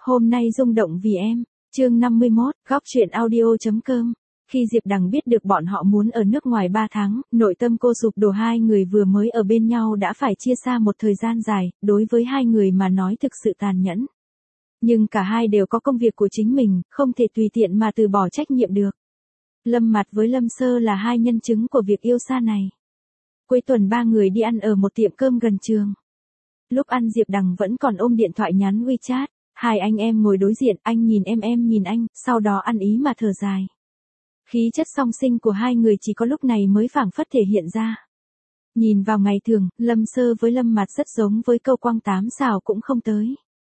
Hôm nay rung động vì em. Chương 51, góc truyện audio.com. Khi Diệp Đằng biết được bọn họ muốn ở nước ngoài 3 tháng, nội tâm cô sụp đổ. Hai người vừa mới ở bên nhau đã phải chia xa một thời gian dài, đối với hai người mà nói thực sự tàn nhẫn. Nhưng cả hai đều có công việc của chính mình, không thể tùy tiện mà từ bỏ trách nhiệm được. Lâm Mạt với Lâm Sơ là hai nhân chứng của việc yêu xa này. Cuối tuần ba người đi ăn ở một tiệm cơm gần trường. Lúc ăn Diệp Đằng vẫn còn ôm điện thoại nhắn WeChat. Hai anh em ngồi đối diện, anh nhìn em nhìn anh, sau đó ăn ý mà thở dài. Khí chất song sinh của hai người chỉ có lúc này mới phảng phất thể hiện ra. Nhìn vào ngày thường, Lâm Sơ với Lâm Mạt rất giống với câu quăng tám xào cũng không tới.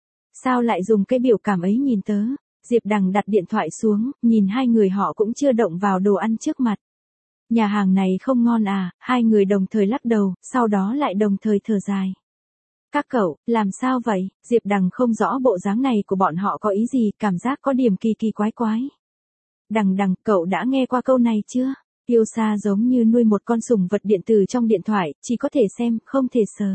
Sao lại dùng cái biểu cảm ấy nhìn tớ? Diệp Đằng đặt điện thoại xuống, nhìn hai người họ cũng chưa động vào đồ ăn trước mặt. Nhà hàng này không ngon à? Hai người đồng thời lắc đầu, sau đó lại đồng thời thở dài. Các cậu, làm sao vậy? Diệp Đằng không rõ bộ dáng này của bọn họ có ý gì, cảm giác có điểm kỳ kỳ quái quái. Đằng, cậu đã nghe qua câu này chưa? Yêu xa giống như nuôi một con sủng vật điện tử trong điện thoại, chỉ có thể xem, không thể sờ.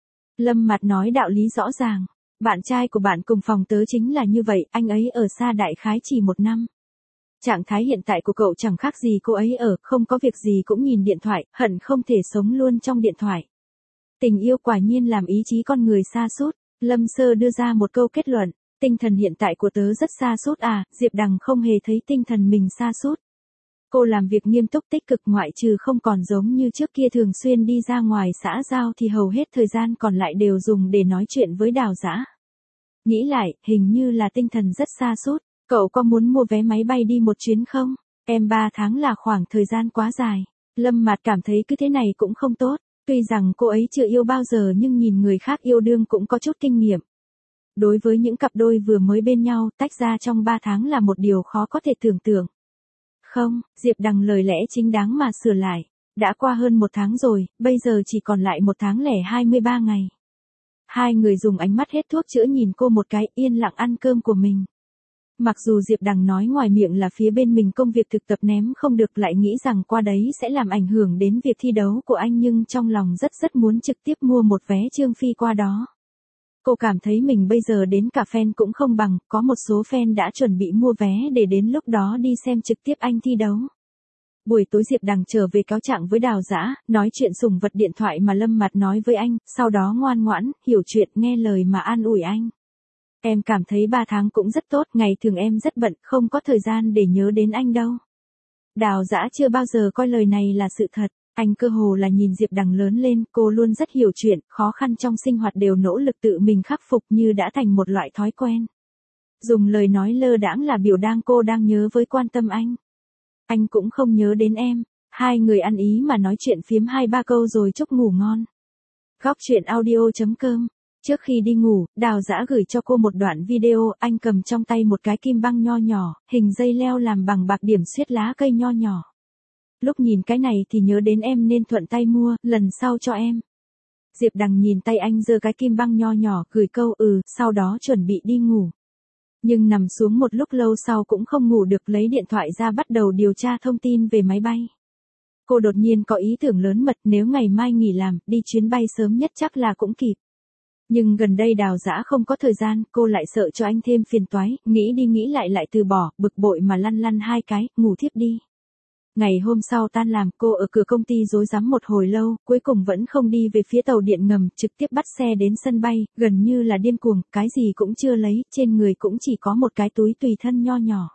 Lâm Mạt nói đạo lý rõ ràng. Bạn trai của bạn cùng phòng tớ chính là như vậy, anh ấy ở xa đại khái chỉ 1 năm. Trạng thái hiện tại của cậu chẳng khác gì cô ấy ở, không có việc gì cũng nhìn điện thoại, hận không thể sống luôn trong điện thoại. Tình yêu quả nhiên làm ý chí con người sa sút. Lâm Sơ đưa ra một câu kết luận, tinh thần hiện tại của tớ rất sa sút à? Diệp Đằng không hề thấy tinh thần mình sa sút. Cô làm việc nghiêm túc tích cực, ngoại trừ không còn giống như trước kia thường xuyên đi ra ngoài xã giao thì hầu hết thời gian còn lại đều dùng để nói chuyện với Đào Dã. Nghĩ lại, hình như là tinh thần rất sa sút. Cậu có muốn mua vé máy bay đi một chuyến không? Em 3 tháng là khoảng thời gian quá dài. Lâm Mạt cảm thấy cứ thế này cũng không tốt. Tuy rằng cô ấy chưa yêu bao giờ nhưng nhìn người khác yêu đương cũng có chút kinh nghiệm. Đối với những cặp đôi vừa mới bên nhau, tách ra trong 3 tháng là một điều khó có thể tưởng tượng. Không, Diệp Đằng lời lẽ chính đáng mà sửa lại. Đã qua hơn 1 tháng rồi, bây giờ chỉ còn lại 1 tháng lẻ 23 ngày. Hai người dùng ánh mắt hết thuốc chữa nhìn cô một cái, yên lặng ăn cơm của mình. Mặc dù Diệp Đằng nói ngoài miệng là phía bên mình công việc thực tập ném không được, lại nghĩ rằng qua đấy sẽ làm ảnh hưởng đến việc thi đấu của anh, nhưng trong lòng rất muốn trực tiếp mua một vé Trương Phi qua đó. Cô cảm thấy mình bây giờ đến cả fan cũng không bằng, có một số fan đã chuẩn bị mua vé để đến lúc đó đi xem trực tiếp anh thi đấu. Buổi tối Diệp Đằng trở về cáo trạng với Đào Dã, nói chuyện sủng vật điện thoại mà Lâm Mạt nói với anh, sau đó ngoan ngoãn, hiểu chuyện, nghe lời mà an ủi anh. Em cảm thấy 3 tháng cũng rất tốt, ngày thường em rất bận, không có thời gian để nhớ đến anh đâu. Đào Dã chưa bao giờ coi lời này là sự thật, anh cơ hồ là nhìn Diệp Đằng lớn lên, cô luôn rất hiểu chuyện, khó khăn trong sinh hoạt đều nỗ lực tự mình khắc phục như đã thành một loại thói quen. Dùng lời nói lơ đãng là biểu cô đang nhớ với quan tâm anh. Anh cũng không nhớ đến em. Hai người ăn ý mà nói chuyện phiếm 2-3 câu rồi chúc ngủ ngon. Góc truyện audio.com. Trước khi đi ngủ, Đào Dã gửi cho cô một đoạn video, anh cầm trong tay một cái kim băng nho nhỏ, hình dây leo làm bằng bạc điểm xuyết lá cây nho nhỏ. Lúc nhìn cái này thì nhớ đến em nên thuận tay mua, lần sau cho em. Diệp Đằng nhìn tay anh giơ cái kim băng nho nhỏ, gửi câu sau đó chuẩn bị đi ngủ. Nhưng nằm xuống một lúc lâu sau cũng không ngủ được, lấy điện thoại ra bắt đầu điều tra thông tin về máy bay. Cô đột nhiên có ý tưởng lớn mật, nếu ngày mai nghỉ làm, đi chuyến bay sớm nhất chắc là cũng kịp. Nhưng gần đây Đào Dã không có thời gian, cô lại sợ cho anh thêm phiền toái, nghĩ đi nghĩ lại từ bỏ, bực bội mà lăn 2 cái, ngủ thiếp đi. Ngày hôm sau tan làm, cô ở cửa công ty rối rắm một hồi lâu, cuối cùng vẫn không đi về phía tàu điện ngầm, trực tiếp bắt xe đến sân bay, gần như là điên cuồng, cái gì cũng chưa lấy, trên người cũng chỉ có một cái túi tùy thân nho nhỏ.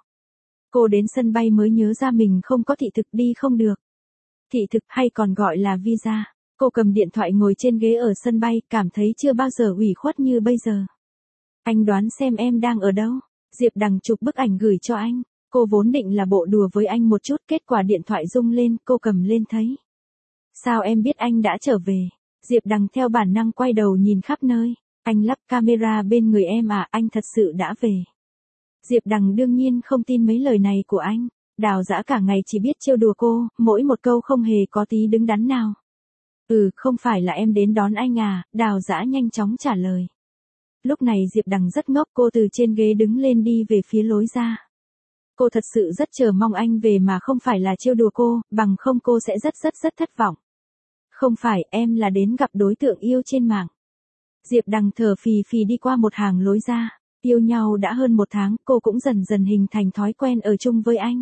Cô đến sân bay mới nhớ ra mình không có thị thực, đi không được. Thị thực hay còn gọi là visa. Cô cầm điện thoại ngồi trên ghế ở sân bay, cảm thấy chưa bao giờ ủy khuất như bây giờ. Anh đoán xem em đang ở đâu? Diệp Đằng chụp bức ảnh gửi cho anh. Cô vốn định là bộ đùa với anh một chút, kết quả điện thoại rung lên, cô cầm lên thấy. Sao em biết anh đã trở về? Diệp Đằng theo bản năng quay đầu nhìn khắp nơi. Anh lắp camera bên người em à, anh thật sự đã về. Diệp Đằng đương nhiên không tin mấy lời này của anh. Đào Dã cả ngày chỉ biết trêu đùa cô, mỗi một câu không hề có tí đứng đắn nào. Không phải là em đến đón anh à? Đào Dã nhanh chóng trả lời. Lúc này Diệp Đằng rất ngốc, cô từ trên ghế đứng lên đi về phía lối ra. Cô thật sự rất chờ mong anh về mà không phải là trêu đùa cô, bằng không cô sẽ rất thất vọng. Không phải, em là đến gặp đối tượng yêu trên mạng. Diệp Đằng thở phì phì đi qua một hàng lối ra. yêu nhau đã hơn 1 tháng, cô cũng dần dần hình thành thói quen ở chung với anh.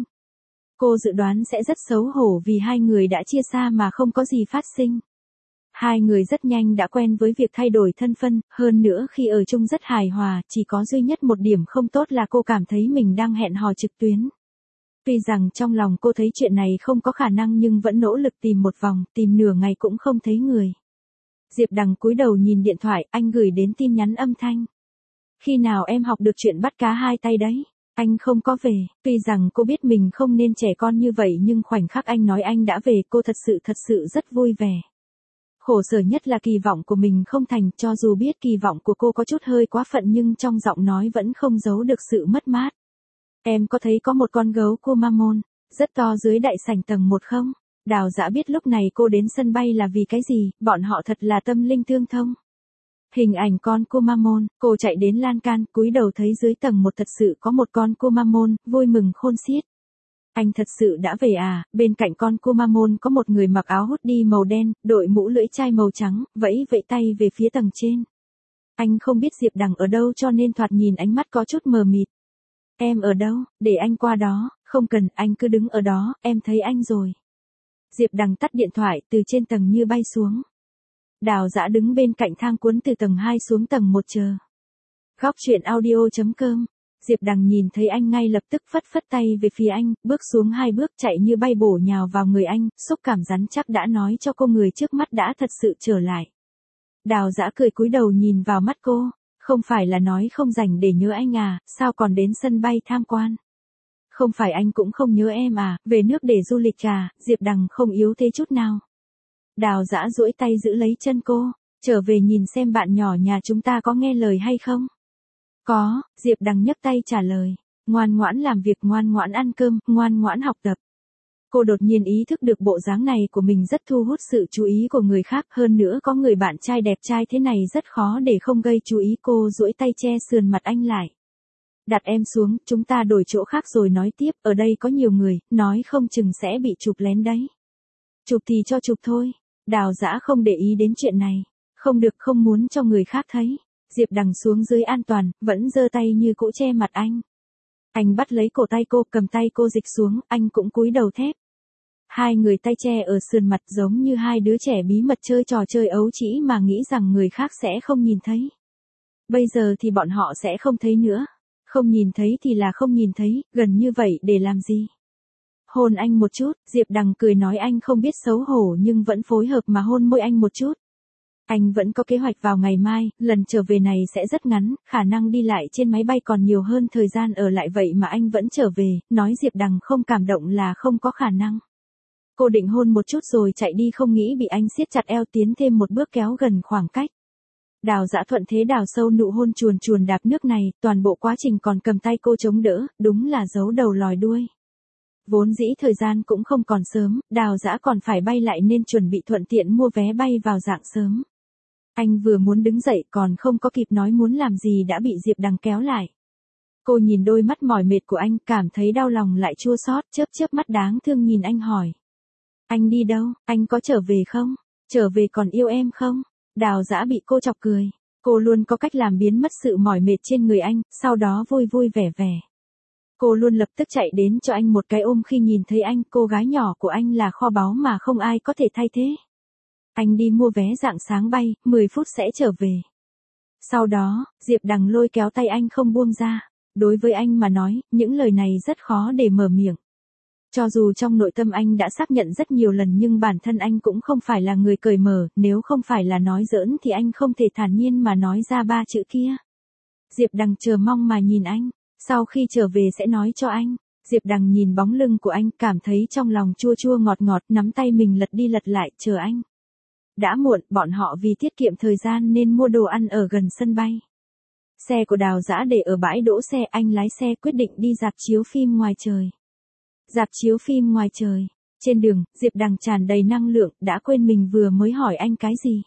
Cô dự đoán sẽ rất xấu hổ vì hai người đã chia xa mà không có gì phát sinh. Hai người rất nhanh đã quen với việc thay đổi thân phân, hơn nữa khi ở chung rất hài hòa, chỉ có duy nhất một điểm không tốt là cô cảm thấy mình đang hẹn hò trực tuyến. Tuy rằng trong lòng cô thấy chuyện này không có khả năng nhưng vẫn nỗ lực tìm một vòng, tìm nửa ngày cũng không thấy người. Diệp Đằng cúi đầu nhìn điện thoại, anh gửi đến tin nhắn âm thanh. Khi nào em học được chuyện bắt cá hai tay đấy? Anh không có về, tuy rằng cô biết mình không nên trẻ con như vậy nhưng khoảnh khắc anh nói anh đã về cô thật sự rất vui vẻ. Khổ sở nhất là kỳ vọng của mình không thành, cho dù biết kỳ vọng của cô có chút hơi quá phận nhưng trong giọng nói vẫn không giấu được sự mất mát. Em có thấy có một con gấu Kumamon, rất to dưới đại sảnh tầng 1 không? Đào Dã biết lúc này cô đến sân bay là vì cái gì, bọn họ thật là tâm linh tương thông. Hình ảnh con Kumamon, cô chạy đến lan can, cúi đầu thấy dưới tầng 1 thật sự có một con Kumamon, vui mừng khôn xiết. Anh thật sự đã về à? Bên cạnh con Kumamon có một người mặc áo hoodie màu đen, đội mũ lưỡi chai màu trắng, vẫy tay về phía tầng trên. Anh không biết Diệp Đằng ở đâu cho nên thoạt nhìn ánh mắt có chút mờ mịt. Em ở đâu, để anh qua đó, không cần, anh cứ đứng ở đó, em thấy anh rồi. Diệp Đằng tắt điện thoại, từ trên tầng như bay xuống. Đào Dã đứng bên cạnh thang cuốn từ tầng 2 xuống tầng 1 chờ. Góc truyện audio.com. Diệp Đằng nhìn thấy anh ngay lập tức phất tay về phía anh, bước xuống 2 bước chạy như bay bổ nhào vào người anh, xúc cảm rắn chắc đã nói cho cô người trước mắt đã thật sự trở lại. Đào Dã cười cúi đầu nhìn vào mắt cô, không phải là nói không rảnh để nhớ anh à, sao còn đến sân bay tham quan. Không phải anh cũng không nhớ em à, về nước để du lịch à, Diệp Đằng không yếu thế chút nào. Đào Dã duỗi tay giữ lấy chân cô, trở về nhìn xem bạn nhỏ nhà chúng ta có nghe lời hay không. Có, Diệp Đằng nhấc tay trả lời, ngoan ngoãn làm việc, ngoan ngoãn ăn cơm, ngoan ngoãn học tập. Cô đột nhiên ý thức được bộ dáng này của mình rất thu hút sự chú ý của người khác, hơn nữa có người bạn trai đẹp trai thế này rất khó để không gây chú ý. Cô duỗi tay che sườn mặt anh lại. Đặt em xuống, chúng ta đổi chỗ khác rồi nói tiếp, ở đây có nhiều người, nói không chừng sẽ bị chụp lén đấy. Chụp thì cho chụp thôi. Đào Dã không để ý đến chuyện này. Không được, không muốn cho người khác thấy. Diệp Đằng xuống dưới an toàn, vẫn giơ tay như cũ che mặt anh. Anh bắt lấy cổ tay cô, cầm tay cô dịch xuống, anh cũng cúi đầu thép. Hai người tay che ở sườn mặt giống như hai đứa trẻ bí mật chơi trò chơi ấu trĩ mà nghĩ rằng người khác sẽ không nhìn thấy. Bây giờ thì bọn họ sẽ không thấy nữa. Không nhìn thấy thì là không nhìn thấy, gần như vậy để làm gì? Hôn anh một chút, Diệp Đằng cười nói anh không biết xấu hổ nhưng vẫn phối hợp mà hôn môi anh một chút. Anh vẫn có kế hoạch vào ngày mai, lần trở về này sẽ rất ngắn, khả năng đi lại trên máy bay còn nhiều hơn thời gian ở lại vậy mà anh vẫn trở về, nói Diệp Đằng không cảm động là không có khả năng. Cô định hôn một chút rồi chạy đi không nghĩ bị anh siết chặt eo tiến thêm một bước kéo gần khoảng cách. Đào Dã thuận thế đào sâu nụ hôn chuồn chuồn đạp nước này, toàn bộ quá trình còn cầm tay cô chống đỡ, đúng là giấu đầu lòi đuôi. Vốn dĩ thời gian cũng không còn sớm, Đào Dã còn phải bay lại nên chuẩn bị thuận tiện mua vé bay vào rạng sớm. Anh vừa muốn đứng dậy còn không có kịp nói muốn làm gì đã bị Diệp Đằng kéo lại. Cô nhìn đôi mắt mỏi mệt của anh, cảm thấy đau lòng lại chua xót, chớp mắt đáng thương nhìn anh hỏi. Anh đi đâu, anh có trở về không? Trở về còn yêu em không? Đào Dã bị cô chọc cười. Cô luôn có cách làm biến mất sự mỏi mệt trên người anh, sau đó vui vui vẻ vẻ. Cô luôn lập tức chạy đến cho anh một cái ôm khi nhìn thấy anh, cô gái nhỏ của anh là kho báu mà không ai có thể thay thế. Anh đi mua vé rạng sáng bay, 10 phút sẽ trở về. Sau đó, Diệp Đằng lôi kéo tay anh không buông ra. Đối với anh mà nói, những lời này rất khó để mở miệng. Cho dù trong nội tâm anh đã xác nhận rất nhiều lần nhưng bản thân anh cũng không phải là người cởi mở, nếu không phải là nói giỡn thì anh không thể thản nhiên mà nói ra 3 chữ kia. Diệp Đằng chờ mong mà nhìn anh, sau khi trở về sẽ nói cho anh. Diệp Đằng nhìn bóng lưng của anh, cảm thấy trong lòng chua chua ngọt ngọt, nắm tay mình lật đi lật lại, chờ anh. Đã muộn, bọn họ vì tiết kiệm thời gian nên mua đồ ăn ở gần sân bay. Xe của Đào Dã để ở bãi đỗ xe, anh lái xe quyết định đi rạp chiếu phim ngoài trời. Rạp chiếu phim ngoài trời. Trên đường, Diệp Đằng tràn đầy năng lượng, đã quên mình vừa mới hỏi anh cái gì.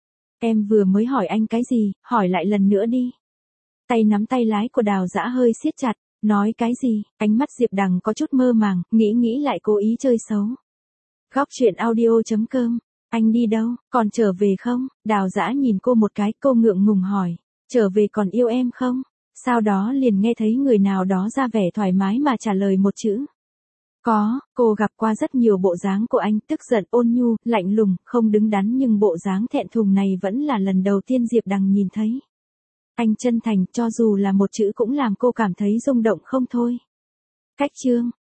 Em vừa mới hỏi anh cái gì, hỏi lại lần nữa đi. Tay nắm tay lái của Đào Dã hơi siết chặt, nói cái gì, ánh mắt Diệp Đằng có chút mơ màng, nghĩ lại cố ý chơi xấu. Góc truyện audio.com, anh đi đâu, còn trở về không? Đào Dã nhìn cô một cái, cô ngượng ngùng hỏi, trở về còn yêu em không? Sau đó liền nghe thấy người nào đó ra vẻ thoải mái mà trả lời một chữ. Có, cô gặp qua rất nhiều bộ dáng của anh, tức giận, ôn nhu, lạnh lùng, không đứng đắn, nhưng bộ dáng thẹn thùng này vẫn là lần đầu tiên Diệp Đằng nhìn thấy. Anh chân thành, cho dù là một chữ cũng làm cô cảm thấy rung động không thôi. Cách chương